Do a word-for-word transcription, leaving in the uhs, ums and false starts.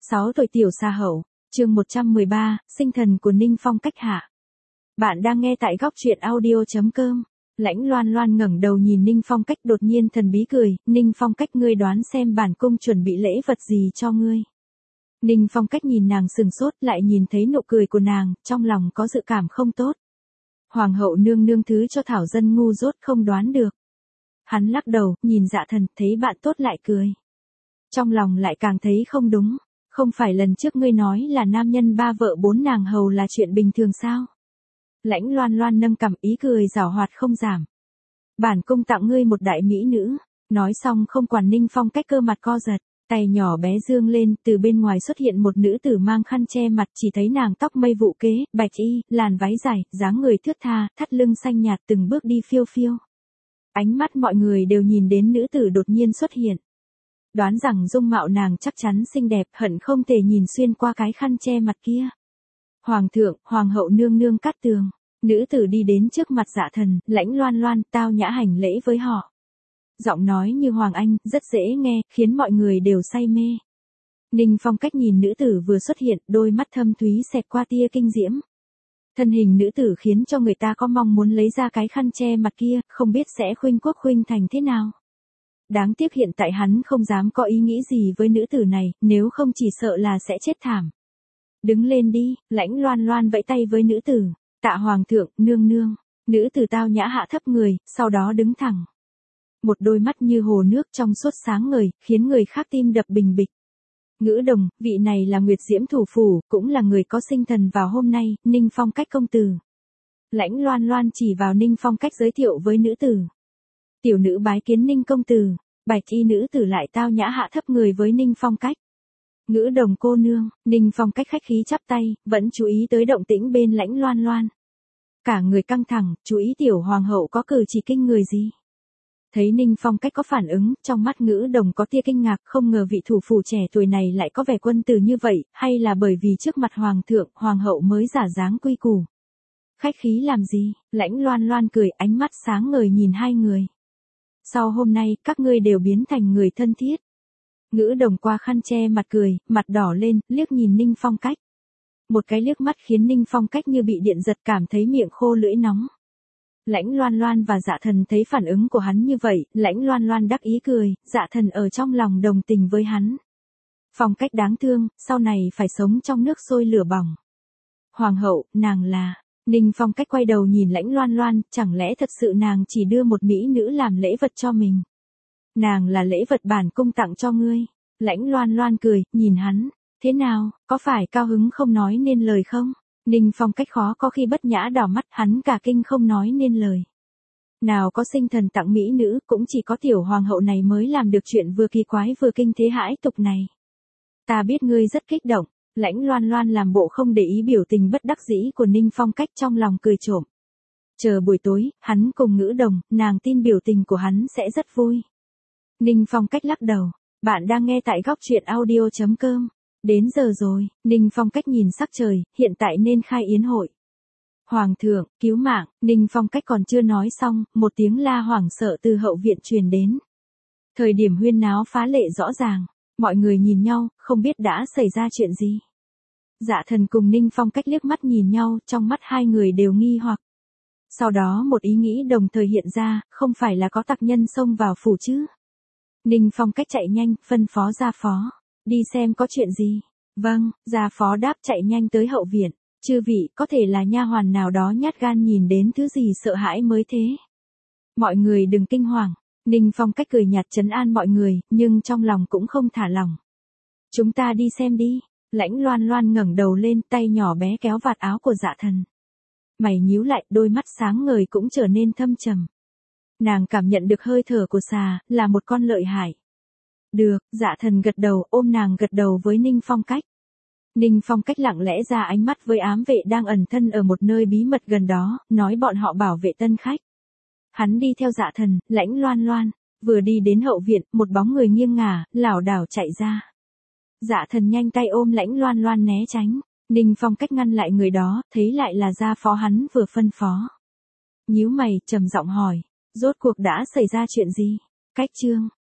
sáu tuổi tiểu xa hậu, chương một trăm mười ba, sinh thần của Ninh Phong Cách hạ. Bạn đang nghe tại góc truyện audio.com. Lãnh Loan Loan ngẩng đầu nhìn Ninh Phong Cách đột nhiên thần bí cười, Ninh Phong Cách ngươi đoán xem bản cung chuẩn bị lễ vật gì cho ngươi. Ninh Phong Cách nhìn nàng sừng sốt lại nhìn thấy nụ cười của nàng, trong lòng có dự cảm không tốt. Hoàng hậu nương nương thứ cho thảo dân ngu dốt không đoán được. Hắn lắc đầu, nhìn Dạ Thần, thấy bạn tốt lại cười. Trong lòng lại càng thấy không đúng, không phải lần trước ngươi nói là nam nhân ba vợ bốn nàng hầu là chuyện bình thường sao? Lãnh Loan Loan nâng cằm ý cười giảo hoạt không giảm. Bản cung tặng ngươi một đại mỹ nữ, nói xong không quản Ninh Phong Cách cơ mặt co giật, tay nhỏ bé dương lên, từ bên ngoài xuất hiện một nữ tử mang khăn che mặt, chỉ thấy nàng tóc mây vụ kế, bạch y, làn váy dài, dáng người thướt tha, thắt lưng xanh nhạt từng bước đi phiêu phiêu. Ánh mắt mọi người đều nhìn đến nữ tử đột nhiên xuất hiện. Đoán rằng dung mạo nàng chắc chắn xinh đẹp, hận không thể nhìn xuyên qua cái khăn che mặt kia. Hoàng thượng, hoàng hậu nương nương Cát Tường, nữ tử đi đến trước mặt Dạ Thần, Lãnh Loan Loan, tao nhã hành lễ với họ. Giọng nói như Hoàng Anh, rất dễ nghe, khiến mọi người đều say mê. Ninh Phong Cách nhìn nữ tử vừa xuất hiện, đôi mắt thâm thúy xẹt qua tia kinh diễm. Thân hình nữ tử khiến cho người ta có mong muốn lấy ra cái khăn che mặt kia, không biết sẽ khuynh quốc khuynh thành thế nào. Đáng tiếc hiện tại hắn không dám có ý nghĩ gì với nữ tử này, nếu không chỉ sợ là sẽ chết thảm. Đứng lên đi, Lãnh Loan Loan vẫy tay với nữ tử, tạ hoàng thượng, nương nương. Nữ tử tao nhã hạ thấp người, sau đó đứng thẳng. Một đôi mắt như hồ nước trong suốt sáng ngời, khiến người khác tim đập bình bịch. Ngữ Đồng, vị này là Nguyệt Diễm thủ phủ, cũng là người có sinh thần vào hôm nay, Ninh Phong Cách công tử. Lãnh Loan Loan chỉ vào Ninh Phong Cách giới thiệu với nữ tử. Tiểu nữ bái kiến Ninh công tử, bạch y nữ tử lại tao nhã hạ thấp người với Ninh Phong Cách. Ngữ Đồng cô nương, Ninh Phong Cách khách khí chắp tay, vẫn chú ý tới động tĩnh bên Lãnh Loan Loan. Cả người căng thẳng, chú ý tiểu hoàng hậu có cử chỉ kinh người gì. Thấy Ninh Phong Cách có phản ứng, trong mắt Ngữ Đồng có tia kinh ngạc, không ngờ vị thủ phủ trẻ tuổi này lại có vẻ quân tử như vậy, hay là bởi vì trước mặt hoàng thượng, hoàng hậu mới giả dáng quy củ. Khách khí làm gì, Lãnh Loan Loan cười, ánh mắt sáng ngời nhìn hai người. Sau hôm nay, các ngươi đều biến thành người thân thiết. Ngữ Đồng qua khăn che mặt cười, mặt đỏ lên, liếc nhìn Ninh Phong Cách. Một cái liếc mắt khiến Ninh Phong Cách như bị điện giật, cảm thấy miệng khô lưỡi nóng. Lãnh Loan Loan và Dạ Thần thấy phản ứng của hắn như vậy, Lãnh Loan Loan đắc ý cười, Dạ Thần ở trong lòng đồng tình với hắn. Phong Cách đáng thương, sau này phải sống trong nước sôi lửa bỏng. Hoàng hậu, nàng là... Ninh Phong Cách quay đầu nhìn Lãnh Loan Loan, chẳng lẽ thật sự nàng chỉ đưa một mỹ nữ làm lễ vật cho mình? Nàng là lễ vật bản cung tặng cho ngươi. Lãnh Loan Loan cười, nhìn hắn, thế nào, có phải cao hứng không nói nên lời không? Ninh Phong Cách khó có khi bất nhã đỏ mắt, hắn cả kinh không nói nên lời. Nào có sinh thần tặng mỹ nữ, cũng chỉ có tiểu hoàng hậu này mới làm được chuyện vừa kỳ quái vừa kinh thế hãi tục này. Ta biết ngươi rất kích động. Lãnh Loan Loan làm bộ không để ý biểu tình bất đắc dĩ của Ninh Phong Cách, trong lòng cười trộm. Chờ buổi tối, hắn cùng Ngữ Đồng, nàng tin biểu tình của hắn sẽ rất vui. Ninh Phong Cách lắc đầu. Bạn đang nghe tại góc truyện audio.com. Đến giờ rồi, Ninh Phong Cách nhìn sắc trời, hiện tại nên khai yến hội. Hoàng thượng, cứu mạng, Ninh Phong Cách còn chưa nói xong, một tiếng la hoảng sợ từ hậu viện truyền đến. Thời điểm huyên náo phá lệ rõ ràng, mọi người nhìn nhau, không biết đã xảy ra chuyện gì. Dạ Thần cùng Ninh Phong Cách liếc mắt nhìn nhau, trong mắt hai người đều nghi hoặc. Sau đó một ý nghĩ đồng thời hiện ra, không phải là có tặc nhân xông vào phủ chứ. Ninh Phong Cách chạy nhanh, phân phó gia phó. Đi xem có chuyện gì. Vâng, gia phó đáp chạy nhanh tới hậu viện. Chư vị, có thể là nha hoàn nào đó nhát gan nhìn đến thứ gì sợ hãi mới thế. Mọi người đừng kinh hoàng. Ninh Phong Cách cười nhạt trấn an mọi người, nhưng trong lòng cũng không thả lòng. Chúng ta đi xem đi. Lãnh Loan Loan ngẩng đầu lên, tay nhỏ bé kéo vạt áo của Dạ Thần. Mày nhíu lại, đôi mắt sáng ngời cũng trở nên thâm trầm. Nàng cảm nhận được hơi thở của xà, là một con lợi hại. Được, Dạ Thần gật đầu, ôm nàng gật đầu với Ninh Phong Cách. Ninh Phong Cách lặng lẽ ra ánh mắt với ám vệ đang ẩn thân ở một nơi bí mật gần đó, nói bọn họ bảo vệ tân khách. Hắn đi theo Dạ Thần, Lãnh Loan Loan, vừa đi đến hậu viện, một bóng người nghiêng ngả, lảo đảo chạy ra. Dạ Thần nhanh tay ôm Lãnh Loan Loan né tránh, Ninh Phong Cách ngăn lại người đó, thấy lại là gia phó hắn vừa phân phó. Nhíu mày, trầm giọng hỏi, rốt cuộc đã xảy ra chuyện gì? Cách Trương,